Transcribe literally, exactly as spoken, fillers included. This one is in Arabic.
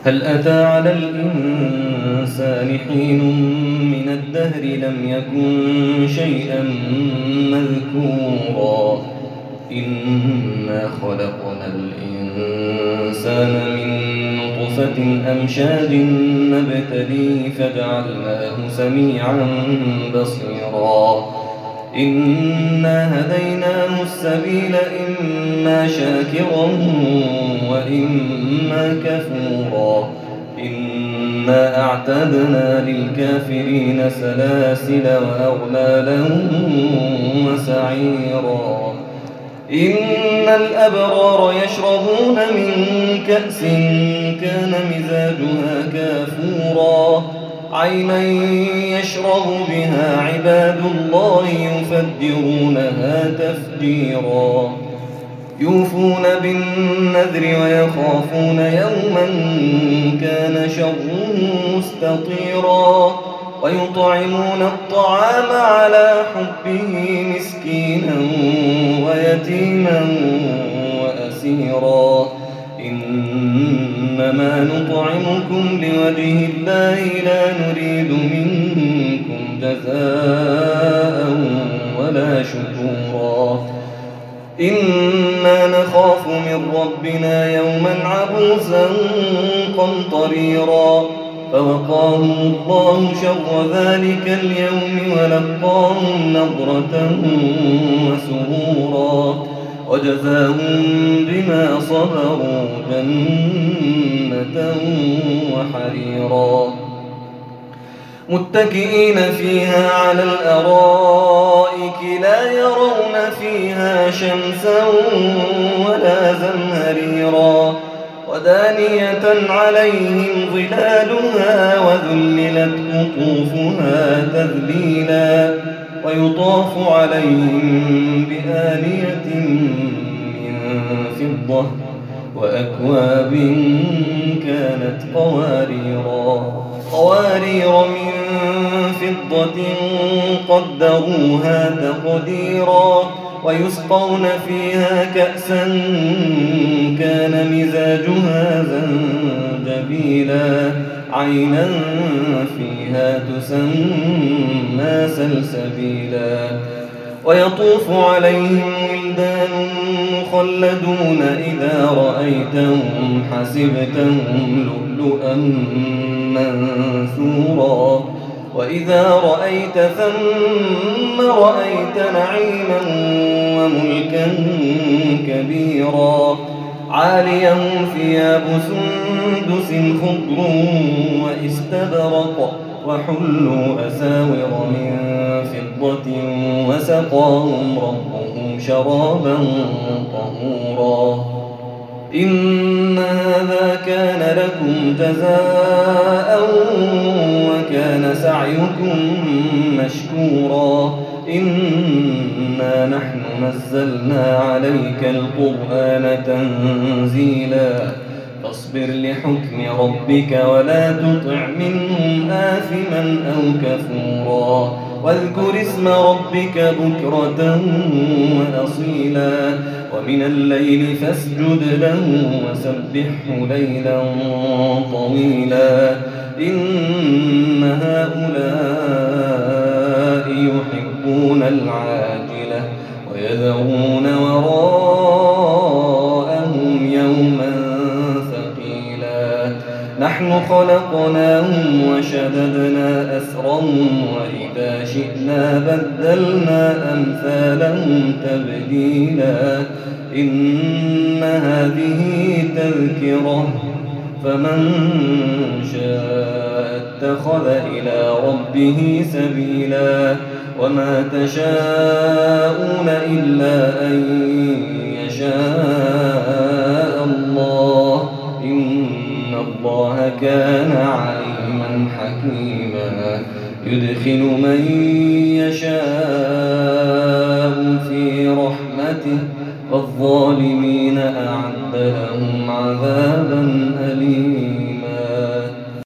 هل أتى على الإنسان حين من الدهر لم يكن شيئا مذكورا إنا خلقنا الإنسان من نطفة أمشاج نبتليه فجعلناه سميعا بصيرا إنا هديناه السبيل إما شاكرا وإما كفورا إنا أعتدنا للكافرين سلاسل وأغلالا وسعيرا إن الأبرار يشربون من كأس كان مزاجها كافورا عينا يشرب بها عباد الله يفجرونها تفجيرا يوفون بالنذر ويخافون يوما كان شره مستطيرا ويطعمون الطعام على حبه مسكينا ويتيما وأسيرا إنما نطعمكم لوجه الله لا نريد منكم جزاء ولا شكورا إنا نخاف من ربنا يوما عبوسا قمطريرا فوقاهم الله شر ذلك اليوم ولقاهم نضرة وسرورا وجزاهم بما صبروا جنة وحريرا متكئين فيها على الأرائك لا يرون فيها شمسا ولا زمهريرا ودانية عليهم ظلالها وذللت قطوفها تذليلا ويطاف عليهم بآنية من فضة وأكواب كانت قواريرا قوارير من فضة قدروها تقديرا ويسقون فيها كأسا كان مزاجها زنجبيلا عينا فيها تسمى سلسبيلا ويطوف عليهم ولدان مخلدون إذا رأيتهم حسبتهم لؤلؤا منثورا وإذا رأيت ثم رأيت نعيما وملكا كبيرا عاليهم ثياب سندس خضر واستبرق وحلوا أساور من فضة وسقاهم ربهم شرابا طهورا إن هذا كان لكم جزاء وكان سعيكم مشكورا إنا نحن نزلنا عليك القرآن تنزيلا فاصبر لحكم ربك ولا تطع منهم آثما أو كفورا واذكر اسم ربك بكرة وأصيلا ومن الليل فاسجد له وسبحه ليلا طويلا إن هؤلاء يحبون العاجلة ويذرون وراءهم يوما ثقيلا نحن خلقناهم وشددنا أسرهم وإذا شئنا بدلنا أمثالهم تبديلا إن هذه تذكرة فمن شاء اتخذ إلى ربه سبيلا وما تشاءون إلا أن يشاء الله إن الله كان عليما حكيما يدخل من يشاء في رحمته والظالمين أعد لهم عذابا